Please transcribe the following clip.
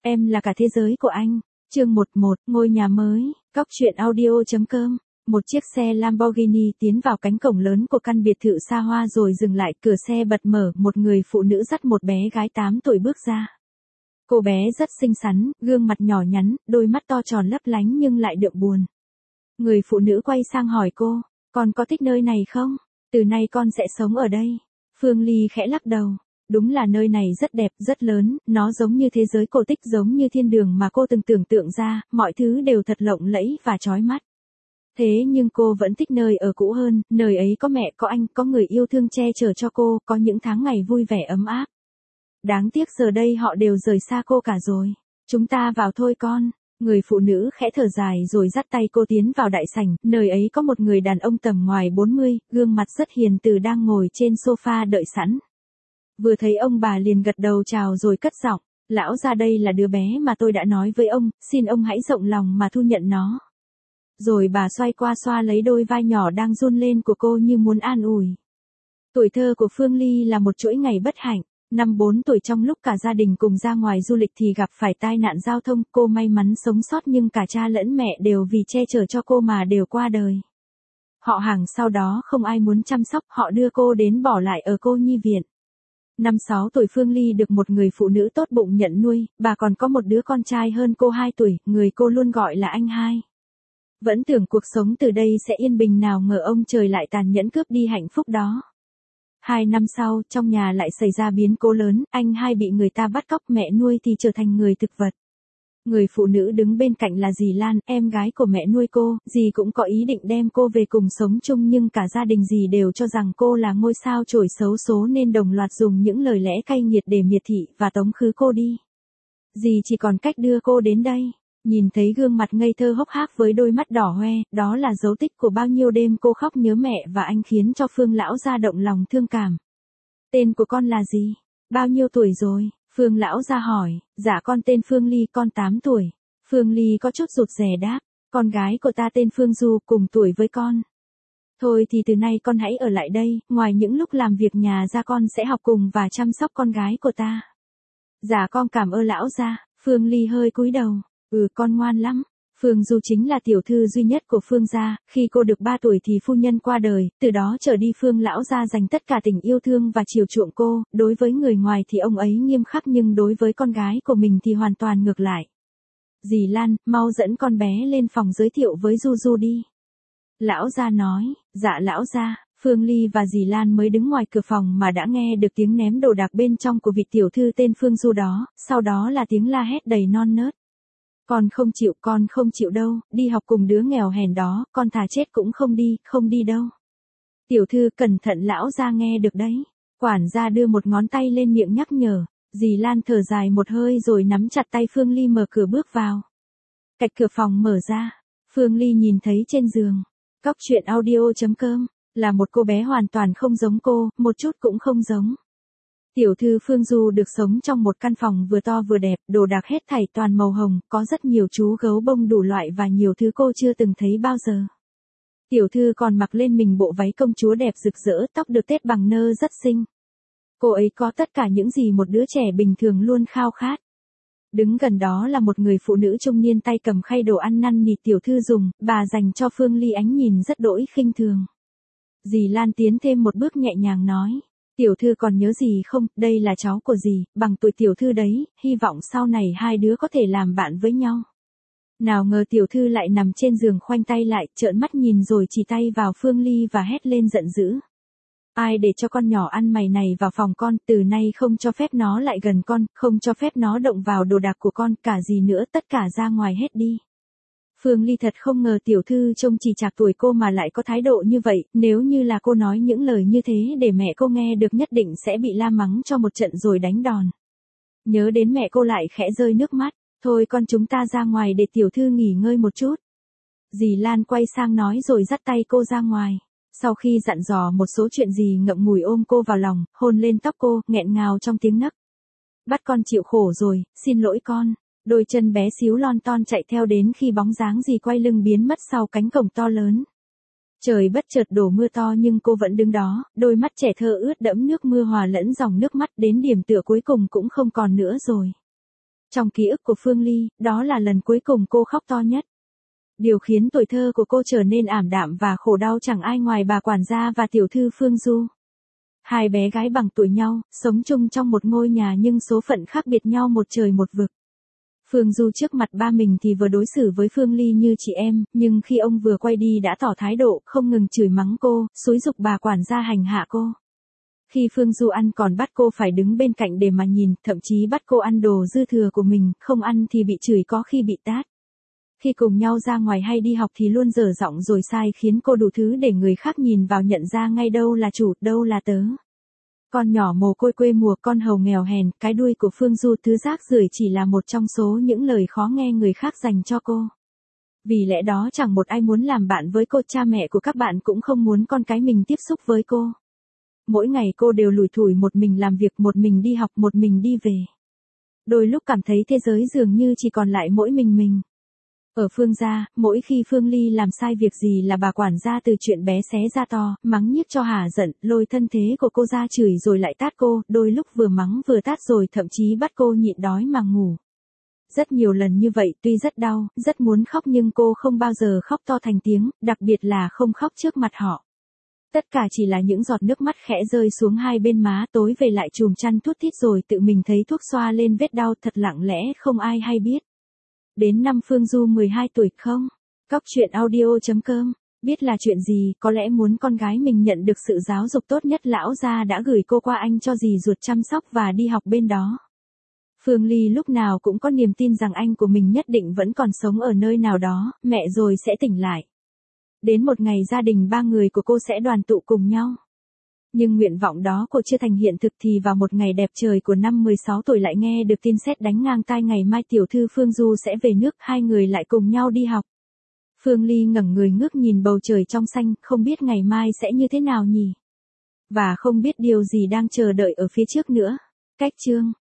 Em là cả thế giới của anh. Chương 11, ngôi nhà mới, Cóc truyện audio.com. Một chiếc xe Lamborghini tiến vào cánh cổng lớn của căn biệt thự xa hoa rồi dừng lại, cửa xe bật mở, một người phụ nữ dắt một bé gái 8 tuổi bước ra. Cô bé rất xinh xắn, gương mặt nhỏ nhắn, đôi mắt to tròn lấp lánh nhưng lại đượm buồn. Người phụ nữ quay sang hỏi cô, con có thích nơi này không? Từ nay con sẽ sống ở đây. Phương Ly khẽ lắc đầu. Đúng là nơi này rất đẹp, rất lớn, nó giống như thế giới cổ tích, giống như thiên đường mà cô từng tưởng tượng ra, mọi thứ đều thật lộng lẫy và chói mắt. Thế nhưng cô vẫn thích nơi ở cũ hơn, nơi ấy có mẹ, có anh, có người yêu thương che chở cho cô, có những tháng ngày vui vẻ ấm áp. Đáng tiếc giờ đây họ đều rời xa cô cả rồi. Chúng ta vào thôi con. Người phụ nữ khẽ thở dài rồi dắt tay cô tiến vào đại sảnh, nơi ấy có một người đàn ông tầm ngoài 40, gương mặt rất hiền từ đang ngồi trên sofa đợi sẵn. Vừa thấy ông bà liền gật đầu chào rồi cất giọng, lão gia đây là đứa bé mà tôi đã nói với ông, xin ông hãy rộng lòng mà thu nhận nó. Rồi bà xoay qua xoa lấy đôi vai nhỏ đang run lên của cô như muốn an ủi. Tuổi thơ của Phương Ly là một chuỗi ngày bất hạnh. Năm 4 tuổi trong lúc cả gia đình cùng ra ngoài du lịch thì gặp phải tai nạn giao thông, cô may mắn sống sót nhưng cả cha lẫn mẹ đều vì che chở cho cô mà đều qua đời. Họ hàng sau đó không ai muốn chăm sóc, họ đưa cô đến bỏ lại ở cô nhi viện. Năm 6 tuổi Phương Ly được một người phụ nữ tốt bụng nhận nuôi, bà còn có một đứa con trai hơn cô 2 tuổi, người cô luôn gọi là anh hai. Vẫn tưởng cuộc sống từ đây sẽ yên bình, nào ngờ ông trời lại tàn nhẫn cướp đi hạnh phúc đó. 2 năm sau, trong nhà lại xảy ra biến cố lớn, anh hai bị người ta bắt cóc, mẹ nuôi thì trở thành người thực vật. Người phụ nữ đứng bên cạnh là dì Lan, em gái của mẹ nuôi cô, dì cũng có ý định đem cô về cùng sống chung nhưng cả gia đình dì đều cho rằng cô là ngôi sao chổi xấu số nên đồng loạt dùng những lời lẽ cay nghiệt để miệt thị và tống khứ cô đi. Dì chỉ còn cách đưa cô đến đây. Nhìn thấy gương mặt ngây thơ hốc hác với đôi mắt đỏ hoe, đó là dấu tích của bao nhiêu đêm cô khóc nhớ mẹ và anh, khiến cho Phương lão gia động lòng thương cảm. Tên của con là gì? Bao nhiêu tuổi rồi? Phương lão gia hỏi. Dạ con tên Phương Ly, con 8 tuổi. Phương Ly có chút rụt rè đáp. Con gái của ta tên Phương Du, cùng tuổi với con. Thôi thì từ nay con hãy ở lại đây, ngoài những lúc làm việc nhà ra con sẽ học cùng và chăm sóc con gái của ta. Dạ con cảm ơn lão gia. Phương Ly hơi cúi đầu. Con ngoan lắm. Phương Du chính là tiểu thư duy nhất của Phương gia, khi cô được 3 tuổi thì phu nhân qua đời, từ đó trở đi Phương lão gia dành tất cả tình yêu thương và chiều chuộng cô, đối với người ngoài thì ông ấy nghiêm khắc nhưng đối với con gái của mình thì hoàn toàn ngược lại. Dì Lan, mau dẫn con bé lên phòng giới thiệu với Du Du đi. Lão gia nói. Dạ lão gia. Phương Ly và dì Lan mới đứng ngoài cửa phòng mà đã nghe được tiếng ném đồ đạc bên trong của vị tiểu thư tên Phương Du đó, sau đó là tiếng la hét đầy non nớt. Con không chịu đâu, đi học cùng đứa nghèo hèn đó, con thà chết cũng không đi đâu. Tiểu thư cẩn thận, lão gia nghe được đấy. Quản gia đưa một ngón tay lên miệng nhắc nhở, dì Lan thở dài một hơi rồi nắm chặt tay Phương Ly mở cửa bước vào. Cạch cửa phòng mở ra, Phương Ly nhìn thấy trên giường, Cóc truyện audio.com, là một cô bé hoàn toàn không giống cô, một chút cũng không giống. Tiểu thư Phương Du được sống trong một căn phòng vừa to vừa đẹp, đồ đạc hết thảy toàn màu hồng, có rất nhiều chú gấu bông đủ loại và nhiều thứ cô chưa từng thấy bao giờ. Tiểu thư còn mặc lên mình bộ váy công chúa đẹp rực rỡ, tóc được tết bằng nơ rất xinh. Cô ấy có tất cả những gì một đứa trẻ bình thường luôn khao khát. Đứng gần đó là một người phụ nữ trung niên tay cầm khay đồ ăn năn nỉ tiểu thư dùng, bà dành cho Phương Ly ánh nhìn rất đỗi khinh thường. Dì Lan tiến thêm một bước nhẹ nhàng nói. Tiểu thư còn nhớ gì không, đây là cháu của dì, bằng tuổi tiểu thư đấy, hy vọng sau này hai đứa có thể làm bạn với nhau. Nào ngờ tiểu thư lại nằm trên giường khoanh tay lại, trợn mắt nhìn rồi chỉ tay vào Phương Ly và hét lên giận dữ. Ai để cho con nhỏ ăn mày này vào phòng con, từ nay không cho phép nó lại gần con, không cho phép nó động vào đồ đạc của con, cả gì nữa, tất cả ra ngoài hết đi. Phương Ly thật không ngờ tiểu thư trông chỉ chạc tuổi cô mà lại có thái độ như vậy, nếu như là cô nói những lời như thế để mẹ cô nghe được nhất định sẽ bị la mắng cho một trận rồi đánh đòn. Nhớ đến mẹ cô lại khẽ rơi nước mắt, thôi con chúng ta ra ngoài để tiểu thư nghỉ ngơi một chút. Dì Lan quay sang nói rồi dắt tay cô ra ngoài. Sau khi dặn dò một số chuyện dì ngậm ngùi ôm cô vào lòng, hôn lên tóc cô, nghẹn ngào trong tiếng nấc. Bắt con chịu khổ rồi, xin lỗi con. Đôi chân bé xíu lon ton chạy theo đến khi bóng dáng dì quay lưng biến mất sau cánh cổng to lớn. Trời bất chợt đổ mưa to nhưng cô vẫn đứng đó, đôi mắt trẻ thơ ướt đẫm nước mưa hòa lẫn dòng nước mắt, đến điểm tựa cuối cùng cũng không còn nữa rồi. Trong ký ức của Phương Ly, đó là lần cuối cùng cô khóc to nhất. Điều khiến tuổi thơ của cô trở nên ảm đạm và khổ đau chẳng ai ngoài bà quản gia và tiểu thư Phương Du. Hai bé gái bằng tuổi nhau, sống chung trong một ngôi nhà nhưng số phận khác biệt nhau một trời một vực. Phương Du trước mặt ba mình thì vừa đối xử với Phương Ly như chị em, nhưng khi ông vừa quay đi đã tỏ thái độ, không ngừng chửi mắng cô, xúi giục bà quản gia hành hạ cô. Khi Phương Du ăn còn bắt cô phải đứng bên cạnh để mà nhìn, thậm chí bắt cô ăn đồ dư thừa của mình, không ăn thì bị chửi có khi bị tát. Khi cùng nhau ra ngoài hay đi học thì luôn dở giọng rồi sai khiến cô đủ thứ để người khác nhìn vào nhận ra ngay đâu là chủ, đâu là tớ. Con nhỏ mồ côi quê mùa, con hầu nghèo hèn, cái đuôi của Phương Du thứ rác rưởi chỉ là một trong số những lời khó nghe người khác dành cho cô. Vì lẽ đó chẳng một ai muốn làm bạn với cô, cha mẹ của các bạn cũng không muốn con cái mình tiếp xúc với cô. Mỗi ngày cô đều lủi thủi một mình làm việc, một mình đi học, một mình đi về. Đôi lúc cảm thấy thế giới dường như chỉ còn lại mỗi mình. Ở Phương gia, mỗi khi Phương Ly làm sai việc gì là bà quản gia từ chuyện bé xé ra to, mắng nhiếc cho hả giận, lôi thân thế của cô ra chửi rồi lại tát cô, đôi lúc vừa mắng vừa tát rồi thậm chí bắt cô nhịn đói mà ngủ. Rất nhiều lần như vậy, tuy rất đau, rất muốn khóc nhưng cô không bao giờ khóc to thành tiếng, đặc biệt là không khóc trước mặt họ. Tất cả chỉ là những giọt nước mắt khẽ rơi xuống hai bên má, tối về lại chùm chăn thút thít rồi tự mình thấy thuốc xoa lên vết đau, thật lặng lẽ không ai hay biết. Đến năm Phương Du 12 tuổi không? Cóc truyện audio.com. Biết là chuyện gì, có lẽ muốn con gái mình nhận được sự giáo dục tốt nhất, lão gia đã gửi cô qua Anh cho dì ruột chăm sóc và đi học bên đó. Phương Ly lúc nào cũng có niềm tin rằng anh của mình nhất định vẫn còn sống ở nơi nào đó, mẹ rồi sẽ tỉnh lại. Đến một ngày gia đình ba người của cô sẽ đoàn tụ cùng nhau. Nhưng nguyện vọng đó cô chưa thành hiện thực thì vào một ngày đẹp trời của năm 16 tuổi lại nghe được tin sét đánh ngang tai ngày mai tiểu thư Phương Du sẽ về nước, hai người lại cùng nhau đi học. Phương Ly ngẩng người ngước nhìn bầu trời trong xanh, không biết ngày mai sẽ như thế nào nhỉ? Và không biết điều gì đang chờ đợi ở phía trước nữa. Cách chương